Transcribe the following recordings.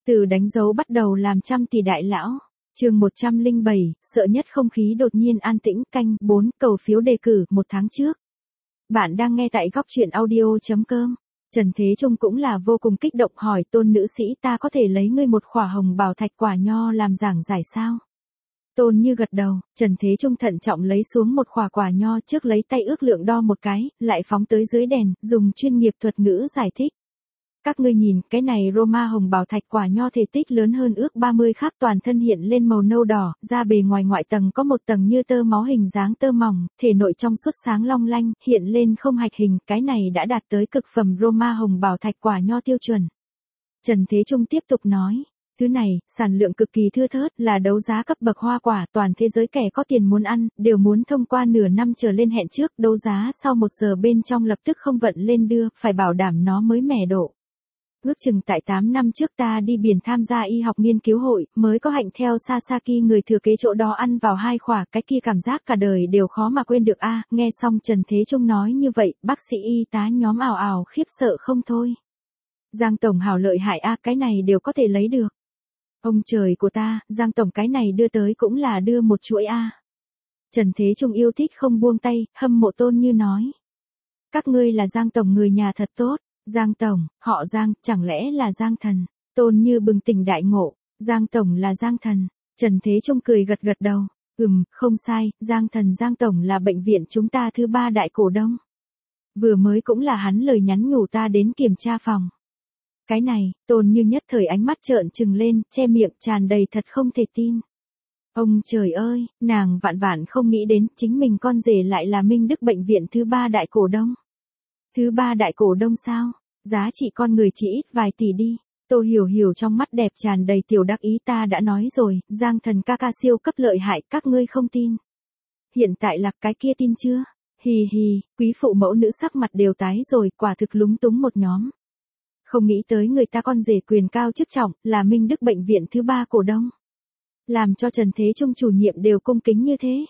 Từ đánh dấu bắt đầu làm trăm tỷ đại lão. Chương 107, sợ nhất không khí đột nhiên an tĩnh, canh 4, cầu phiếu đề cử 1 tháng trước. Bạn đang nghe tại góc truyện audio.com. Trần Thế Trung cũng là vô cùng kích động hỏi Tôn nữ sĩ, ta có thể lấy ngươi một khỏa hồng bảo thạch quả nho làm giảng giải sao? Tôn Như gật đầu, Trần Thế Trung thận trọng lấy xuống một khỏa quả nho, trước lấy tay ước lượng đo một cái, lại phóng tới dưới đèn, dùng chuyên nghiệp thuật ngữ giải thích. Các ngươi nhìn, cái này Roma hồng bảo thạch quả nho thể tích lớn hơn ước 30 khác, toàn thân hiện lên màu nâu đỏ, da bề ngoài ngoại tầng có một tầng như tơ máu hình dáng tơ mỏng, thể nội trong suốt sáng long lanh, hiện lên không hạch hình, cái này đã đạt tới cực phẩm Roma hồng bảo thạch quả nho tiêu chuẩn. Trần Thế Trung tiếp tục nói. Thứ này, sản lượng cực kỳ thưa thớt, là đấu giá cấp bậc hoa quả, toàn thế giới kẻ có tiền muốn ăn, đều muốn thông qua nửa năm trở lên hẹn trước, đấu giá sau 1 giờ bên trong lập tức không vận lên đưa, phải bảo đảm nó mới mẻ độ. Ước chừng tại 8 năm trước ta đi biển tham gia y học nghiên cứu hội, mới có hạnh theo Sasaki người thừa kế chỗ đó ăn vào 2 khỏa, cái kia cảm giác cả đời đều khó mà quên được a. Nghe xong Trần Thế Trung nói như vậy, bác sĩ y tá nhóm ào ào khiếp sợ không thôi. Giang tổng hảo lợi hại a, cái này đều có thể lấy được. Ông trời của ta, Giang tổng cái này đưa tới cũng là đưa một chuỗi a. Trần Thế Trung yêu thích không buông tay, hâm mộ Tôn Như nói. Các ngươi là Giang tổng người nhà thật tốt. Giang tổng, họ Giang, chẳng lẽ là Giang thần? Tôn Như bừng tỉnh đại ngộ, Giang tổng là Giang thần. Trần Thế Trung cười gật gật đầu, không sai, Giang thần Giang tổng là bệnh viện chúng ta thứ 3 đại cổ đông. Vừa mới cũng là hắn lời nhắn nhủ ta đến kiểm tra phòng. Cái này, Tôn Như nhất thời ánh mắt trợn trừng lên, che miệng tràn đầy thật không thể tin. Ông trời ơi, nàng vạn vạn không nghĩ đến chính mình con rể lại là Minh Đức bệnh viện thứ 3 đại cổ đông. Thứ 3 đại cổ đông sao? Giá trị con người chỉ ít vài tỷ đi. Tô Hiểu Hiểu trong mắt đẹp tràn đầy tiểu đắc ý, ta đã nói rồi, Giang thần ca ca siêu cấp lợi hại, các ngươi không tin. Hiện tại là cái kia tin chưa? Hì hì, quý phụ mẫu nữ sắc mặt đều tái rồi, quả thực lúng túng một nhóm. Không nghĩ tới người ta con rể quyền cao chức trọng, là Minh Đức bệnh viện thứ 3 cổ đông. Làm cho Trần Thế Trung chủ nhiệm đều cung kính như thế.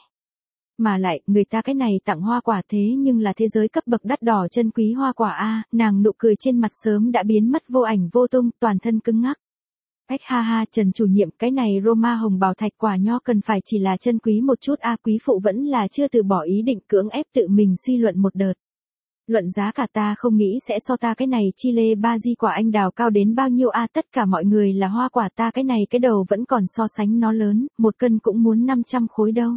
Mà lại, người ta cái này tặng hoa quả thế nhưng là thế giới cấp bậc đắt đỏ chân quý hoa quả a, nàng nụ cười trên mặt sớm đã biến mất vô ảnh vô tung, toàn thân cứng ngắc. Ách ha ha, Trần chủ nhiệm, cái này Roma hồng bảo thạch quả nho cần phải chỉ là chân quý một chút a, quý phụ vẫn là chưa từ bỏ ý định, cưỡng ép tự mình suy luận một đợt. Luận giá cả ta không nghĩ sẽ so ta cái này Chile ba di quả anh đào cao đến bao nhiêu a, tất cả mọi người là hoa quả, ta cái này cái đầu vẫn còn so sánh nó lớn, 1 cân cũng muốn 500 khối đâu.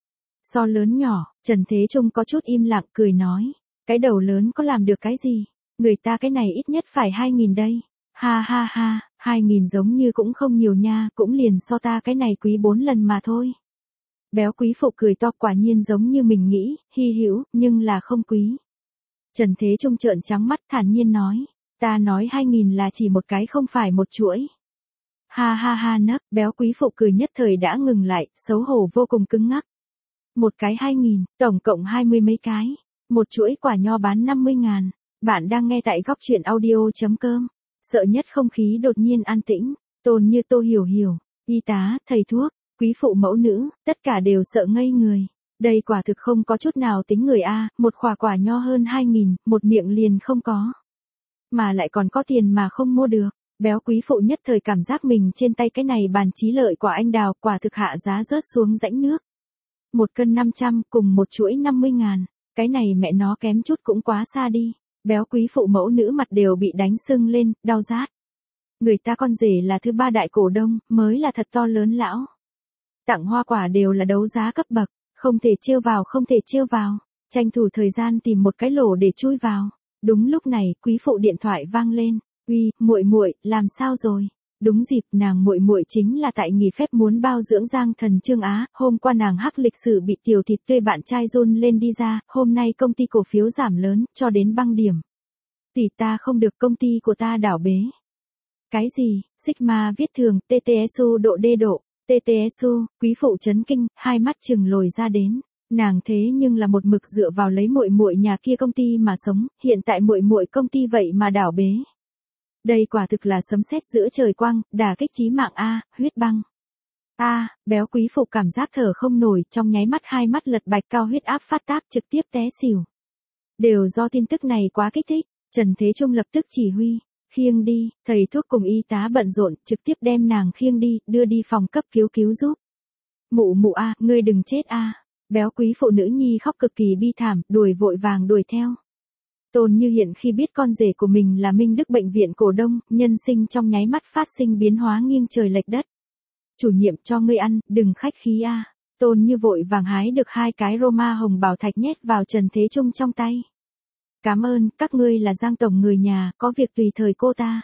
So lớn nhỏ, Trần Thế Trung có chút im lặng cười nói, cái đầu lớn có làm được cái gì, người ta cái này ít nhất phải 2.000 đây. Ha ha ha, 2.000 giống như cũng không nhiều nha, cũng liền so ta cái này quý 4 lần mà thôi. Béo quý phụ cười to, quả nhiên giống như mình nghĩ, hy hữu, nhưng là không quý. Trần Thế Trung trợn trắng mắt thản nhiên nói, ta nói 2.000 là chỉ một cái không phải một chuỗi. Ha ha ha nấc, béo quý phụ cười nhất thời đã ngừng lại, xấu hổ vô cùng cứng ngắc. Một cái 2.000, tổng cộng 20 mấy cái. Một chuỗi quả nho bán 50.000. Bạn đang nghe tại góc truyện audio.com. Sợ nhất không khí đột nhiên an tĩnh. Tôn Như, Tô Hiểu Hiểu, y tá, thầy thuốc, quý phụ mẫu nữ, tất cả đều sợ ngây người. Đây quả thực không có chút nào tính người a, một khỏa quả nho hơn 2.000, một miệng liền không có. Mà lại còn có tiền mà không mua được. Béo quý phụ nhất thời cảm giác mình trên tay cái này bàn trí lợi quả anh đào, quả thực hạ giá rớt xuống rãnh nước. 1 cân 500 cùng một chuỗi 50.000, cái này mẹ nó kém chút cũng quá xa đi. Béo quý phụ mẫu nữ mặt đều bị đánh sưng lên, đau rát. Người ta con rể là thứ 3 đại cổ đông, mới là thật to lớn lão. Tặng hoa quả đều là đấu giá cấp bậc, không thể trêu vào, không thể trêu vào. Tranh thủ thời gian tìm một cái lỗ để chui vào. Đúng lúc này, quý phụ điện thoại vang lên. Uy, muội muội, làm sao rồi? Đúng dịp, nàng muội muội chính là tại nghỉ phép muốn bao dưỡng Giang thần Trương Á, hôm qua nàng hắc lịch sử bị tiểu thịt tươi bạn trai run lên đi ra, hôm nay công ty cổ phiếu giảm lớn, cho đến băng điểm. Tỷ ta không được, công ty của ta đảo bế. Cái gì? Sigma viết thường, TTSU độ D độ, TTSU, quý phụ chấn kinh, hai mắt trừng lồi ra đến. Nàng thế nhưng là một mực dựa vào lấy muội muội nhà kia công ty mà sống, hiện tại muội muội công ty vậy mà đảo bế. Đây quả thực là sấm sét giữa trời quang, đả kích chí mạng a, huyết băng. A, béo quý phụ cảm giác thở không nổi, trong nháy mắt hai mắt lật bạch, cao huyết áp phát tác, trực tiếp té xỉu. Đều do tin tức này quá kích thích, Trần Thế Trung lập tức chỉ huy, Khiêng đi, thầy thuốc cùng y tá bận rộn, trực tiếp đem nàng khiêng đi, đưa đi phòng cấp cứu cứu giúp. Mụ mụ a, ngươi đừng chết a. Béo quý phụ nữ nhi khóc cực kỳ bi thảm, vội vàng đuổi theo. Tôn Như Hiện khi biết con rể của mình là Minh Đức bệnh viện cổ đông, nhân sinh trong nháy mắt phát sinh biến hóa nghiêng trời lệch đất. Chủ nhiệm cho ngươi ăn, đừng khách khí a. Tôn Như vội vàng hái được 2 cái Roma hồng bảo thạch nhét vào Trần Thế Trung trong tay. Cảm ơn, các ngươi là Giang tổng người nhà, có việc tùy thời cô ta.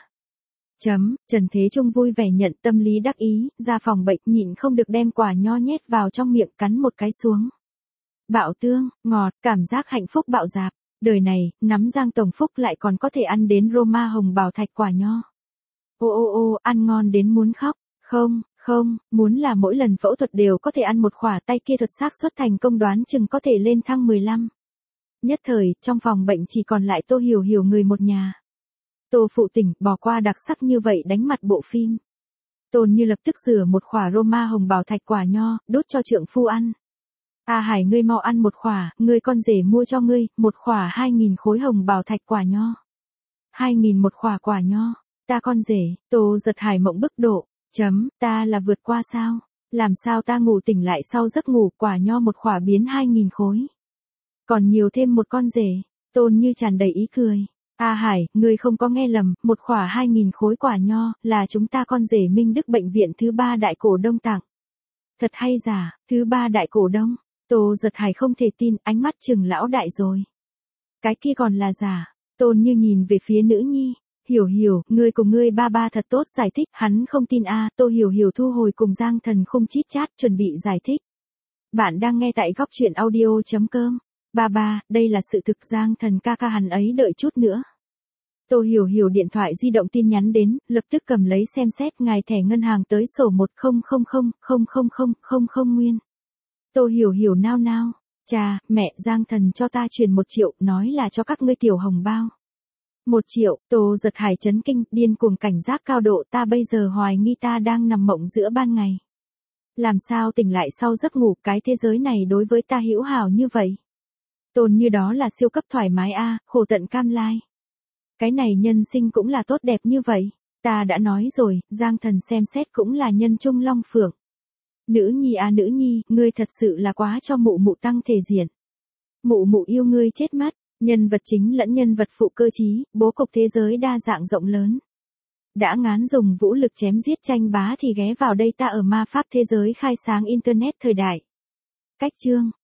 Trần Thế Trung vui vẻ nhận, tâm lý đắc ý, ra phòng bệnh nhịn không được đem quả nho nhét vào trong miệng cắn một cái xuống. Bạo tương, ngọt, cảm giác hạnh phúc bạo dạp. Đời này, nắm Giang tổng phúc lại còn có thể ăn đến Roma hồng bảo thạch quả nho. Ô, ăn ngon đến muốn khóc. Không, muốn là mỗi lần phẫu thuật đều có thể ăn một khỏa, tay kia thuật xác suất thành công đoán chừng có thể lên thăng 15. Nhất thời, trong phòng bệnh chỉ còn lại Tô Hiểu Hiểu người một nhà. Tô phụ tỉnh, bỏ qua đặc sắc như vậy đánh mặt bộ phim. Tôn Như lập tức rửa một khỏa Roma hồng bảo thạch quả nho, đốt cho trượng phu ăn. A Hải, ngươi mau ăn một khỏa, ngươi con rể mua cho ngươi, một khỏa 2.000 khối hồng bảo thạch quả nho. 2.000 một khỏa quả nho, ta con rể, Tô Giật Hải mộng bức độ. Ta là vượt qua sao? Làm sao ta ngủ tỉnh lại sau giấc ngủ, quả nho một khỏa biến 2.000 khối. Còn nhiều thêm một con rể. Tôn Như tràn đầy ý cười. A Hải, ngươi không có nghe lầm, một khỏa 2.000 khối quả nho, là chúng ta con rể Minh Đức bệnh viện thứ 3 đại cổ đông tặng. Thật hay giả, thứ 3 đại cổ đông. Tô Giật Hải không thể tin, ánh mắt trừng lão đại rồi. Cái kia còn là giả. Tôn Như nhìn về phía nữ nhi. Hiểu, ngươi cùng ngươi ba thật tốt giải thích, hắn không tin a. Tô Hiểu thu hồi cùng Giang Thần Khung chít chat, chuẩn bị giải thích. Bạn đang nghe tại góc truyện audio.com. Ba, đây là sự thực, Giang Thần ca hắn ấy đợi chút nữa. Tô Hiểu điện thoại di động tin nhắn đến, lập tức cầm lấy xem xét, ngài thẻ ngân hàng tới sổ 10000000 nguyên. Tô Hiểu nao. Cha, mẹ, Giang Thần cho ta truyền 1 triệu, nói là cho các ngươi tiểu hồng bao. 1 triệu, Tô Giật Hải chấn kinh, điên cuồng cảnh giác cao độ, ta bây giờ hoài nghi ta đang nằm mộng giữa ban ngày. Làm sao tỉnh lại sau giấc ngủ, cái thế giới này đối với ta hữu hảo như vậy. Tôn Như đó là siêu cấp thoải mái a, khổ tận cam lai. Cái này nhân sinh cũng là tốt đẹp như vậy. Ta đã nói rồi, Giang Thần xem xét cũng là nhân trung long phượng. Nữ nhi, ngươi thật sự là quá cho mụ mụ tăng thể diện. Mụ yêu ngươi chết mất. Nhân vật chính lẫn nhân vật phụ cơ trí, bố cục thế giới đa dạng rộng lớn. Đã ngán dùng vũ lực chém giết tranh bá thì ghé vào đây ta ở ma pháp thế giới khai sáng internet thời đại. Cách chương